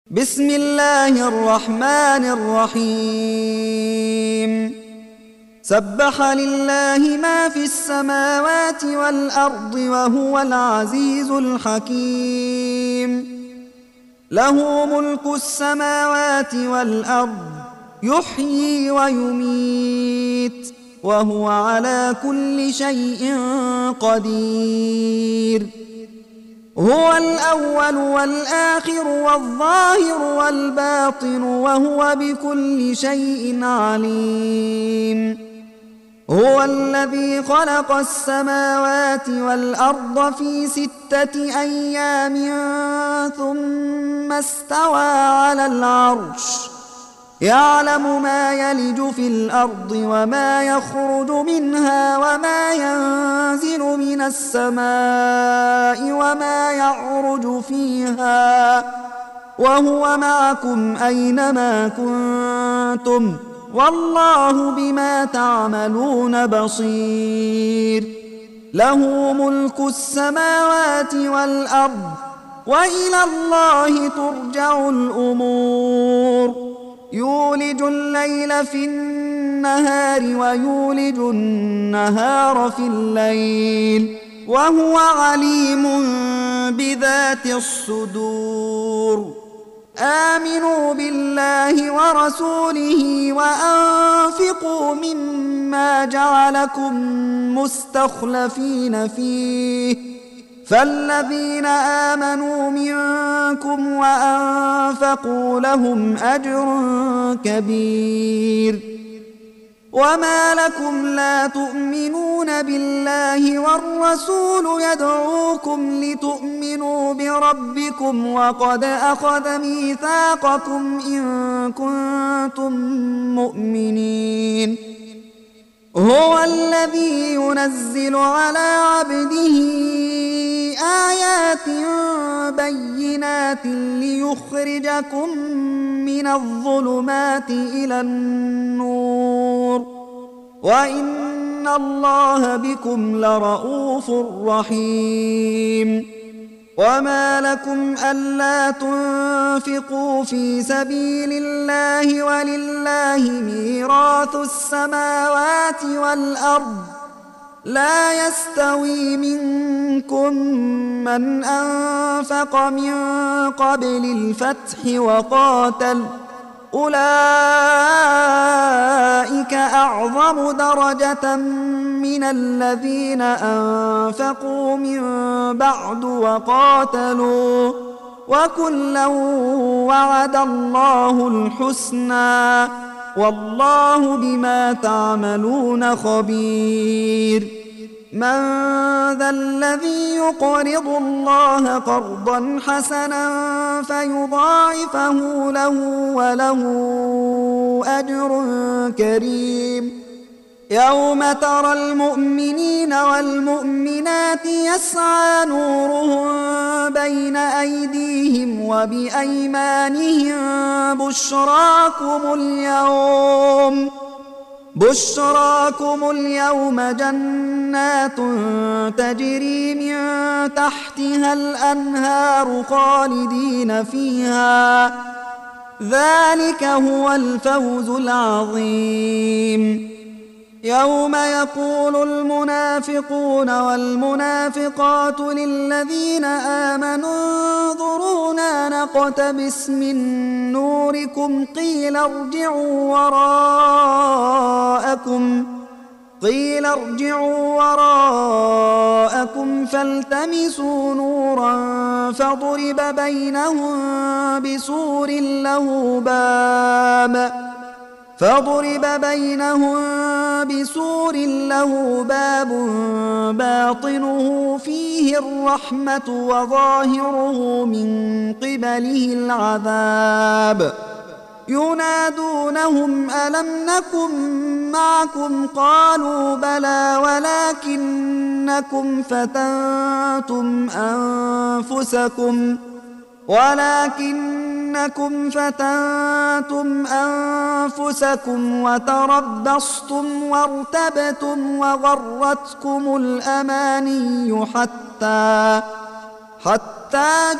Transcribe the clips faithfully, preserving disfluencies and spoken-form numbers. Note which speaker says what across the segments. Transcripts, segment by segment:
Speaker 1: بسم الله الرحمن الرحيم سبح لله ما في السماوات والأرض وهو العزيز الحكيم له ملك السماوات والأرض يحيي ويميت وهو على كل شيء قدير هو الأول والآخر والظاهر والباطن وهو بكل شيء عليم هو الذي خلق السماوات والأرض في ستة أيام ثم استوى على العرش يعلم ما يلج في الأرض وما يخرج منها وما ينزل من السماء وما يعرج فيها وهو معكم أينما كنتم والله بما تعملون بصير له ملك السماوات والأرض وإلى الله ترجع الأمور يولج الليل في النهار ويولج النهار في الليل وهو عليم بذات الصدور آمنوا بالله ورسوله وأنفقوا مما جعلكم مستخلفين فيه فالذين آمنوا منكم وأنفقوا لهم أجر كبير وما لكم لا تؤمنون بالله والرسول يدعوكم لتؤمنوا بربكم وقد أخذ ميثاقكم إن كنتم مؤمنين هو الذي ينزل على عبده آيات بينات ليخرجكم من الظلمات إلى النور وإن الله بكم لرءوف رحيم وما لكم ألا تنفقوا في سبيل الله ولله ميراث السماوات والأرض لا يستوي منكم من أنفق من قبل الفتح وقاتل أولئك أعظم درجة من الذين أنفقوا من بعد وقاتلوا وكلا وعد الله الحسنى والله بما تعملون خبير من ذا الذي يقرض الله قرضا حسنا فيضاعفه له وله أجر كريم يوم ترى المؤمنين والمؤمنات يسعى نورهم بين أيديهم وبأيمانهم بشراكم اليوم بشراكم اليوم جنات تجري من تحتها الأنهار خالدين فيها ذلك هو الفوز العظيم يوم يقول المنافقون والمنافقات للذين آمنوا انظرونا نقتبس من نوركم قيل ارجعوا وراءكم قيل ارجعوا وراءكم فالتمسوا نورا فضرب بينهم بسور له باب فضرب بينهم بسور له باب باطنه فيه الرحمة وظاهره من قبله العذاب ينادونهم ألم نكن معكم قالوا بلى ولكنكم فتنتم أنفسكم ولكنكم فتنتم أنفسكم وتربصتم وارتبتم وغرتكم الأماني حتى حتى حتى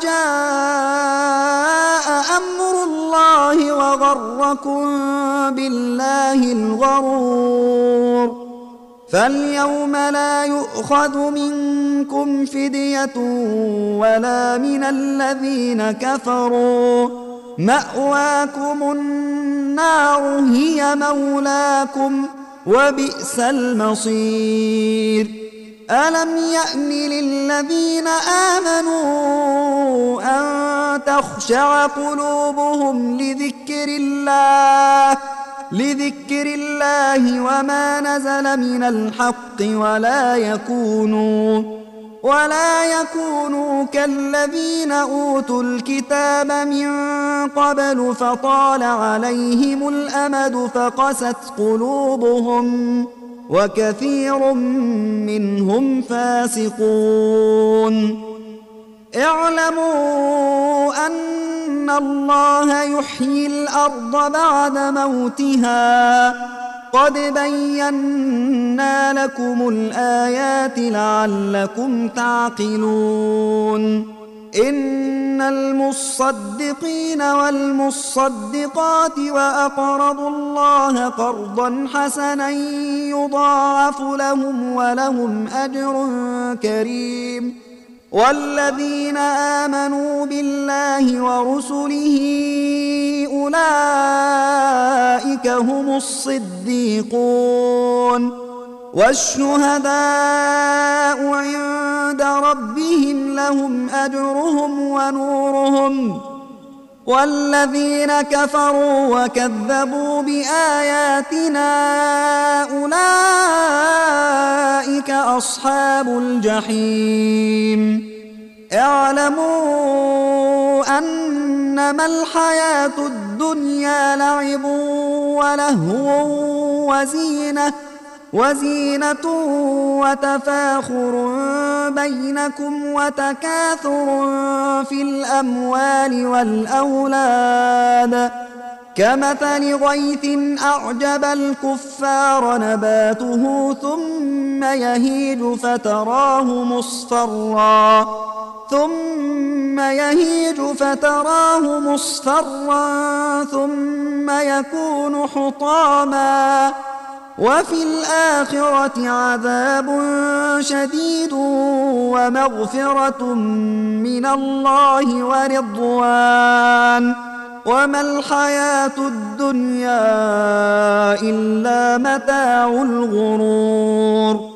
Speaker 1: جاء أمر الله وغركم بالله الغرور. فاليوم لا يؤخذ منكم فدية ولا من الذين كفروا، مأواكم النار هي مولاكم وبئس المصير. ألم يأن للذين آمنوا أن تخشع قلوبهم لذكر الله لذكر الله وما نزل من الحق ولا يكونوا ولا يكونوا كالذين أوتوا الكتاب من قبل فطال عليهم الأمد فقست قلوبهم وكثير منهم فاسقون. اعلموا أن الله يحيي الأرض بعد موتها، قد بينا لكم الآيات لعلكم تعقلون. إن المصدقين والمصدقات وأقرضوا الله قرضا حسنا يضاعف لهم ولهم أجر كريم. والذين آمنوا بالله ورسله أولئك هم الصديقون والشهداء عند ربهم لهم أجرهم ونورهم. والذين كفروا وكذبوا بآياتنا أولئك أصحاب الجحيم. اعلموا أنما الحياة الدنيا لعب ولهو وزينة وزينة وتفاخر بينكم وتكاثر في الأموال والأولاد كمثل غيث أعجب الكفار نباته ثم يهيج فتراه مصفرا ثم يهيج فتراه مصفرا ثم يكون حطاما وفي الآخرة عذاب شديد ومغفرة من الله ورضوان وما الحياة الدنيا إلا متاع الغرور.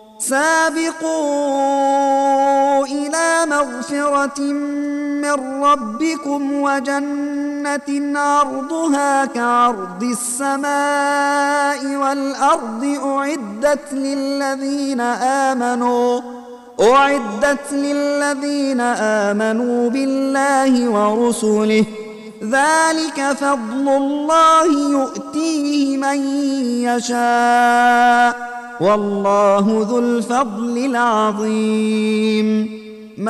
Speaker 1: سابقوا إلى مغفرة من ربكم وجنة عرضها كعرض السماء والأرض أعدت للذين آمنوا أعدت للذين آمنوا بالله ورسله ذلك فضل الله يؤتيه من يشاء والله ذو الفضل العظيم.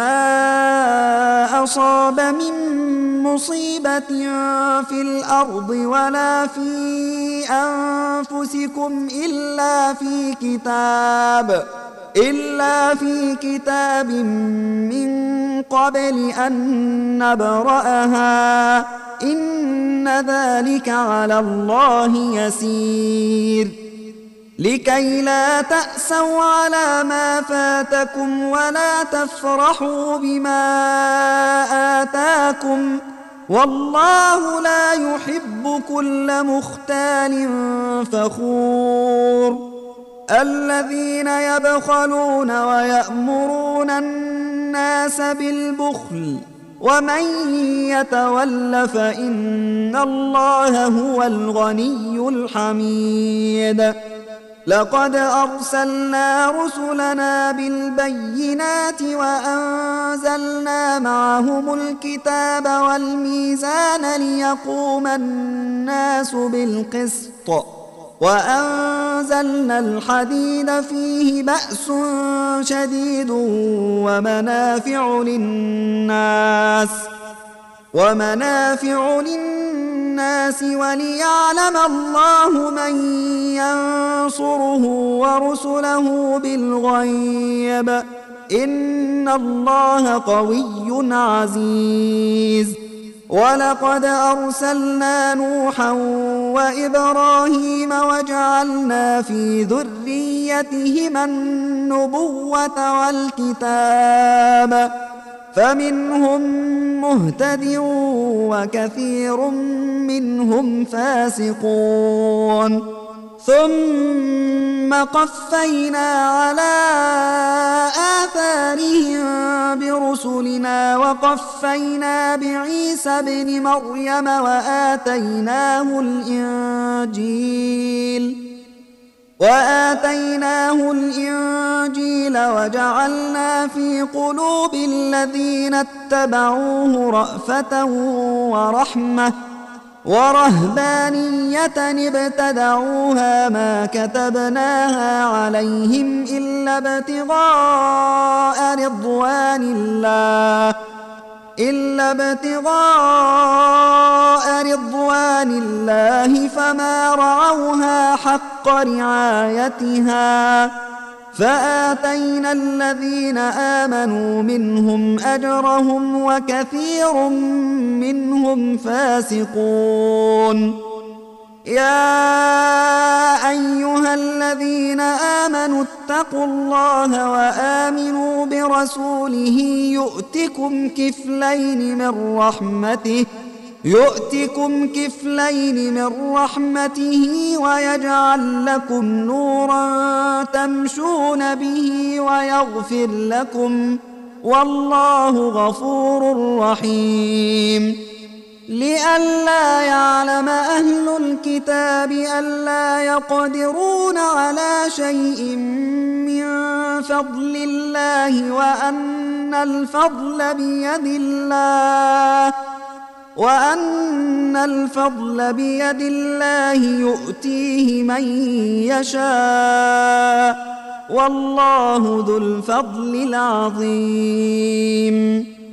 Speaker 1: ما أصاب من مصيبة في الأرض ولا في أنفسكم إلا في كتاب إلا في كتاب من قبل أن نبرأها إن ذلك على الله يسير. لكي لا تأسوا على ما فاتكم ولا تفرحوا بما آتاكم والله لا يحب كل مختال فخور. الذين يبخلون ويأمرون الناس بالبخل ومن يتول فإن الله هو الغني الحميد. لقد أرسلنا رسلنا بالبينات وأنزلنا معهم الكتاب والميزان ليقوم الناس بالقسط وأنزلنا الحديد فيه بأس شديد ومنافع للناس ومنافع للناس وليعلم الله من ينصره ورسله بالغيب إن الله قوي عزيز. ولقد أرسلنا نوحا وإبراهيم وجعلنا في ذريتهما النبوة والكتاب فمنهم مهتد وكثير منهم فاسقون. ثم قفينا على آثارهم برسلنا وقفينا بعيسى ابن مريم وآتيناه الإنجيل وآتيناه الإنجيل وجعلنا في قلوب الذين اتبعوه رأفة ورحمة ورهبانية ابتدعوها ما كتبناها عليهم إلا ابتغاء رضوان الله إلا ابتغاء رضوان الله فما رعوها حق رعايتها فآتينا الذين آمنوا منهم أجرهم وكثير منهم فاسقون. يا أيها الذين آمنوا اتقوا الله وآمنوا برسوله يؤتكم كفلين من رحمته يؤتكم كفلين من رحمته ويجعل لكم نورا تمشون به ويغفر لكم والله غفور رحيم. لئلا يعلم أهل الكتاب ألا يقدرون على شيء من فضل الله وأن الفضل بيد الله وأن الفضل بيد الله يؤتيه من يشاء والله ذو الفضل العظيم.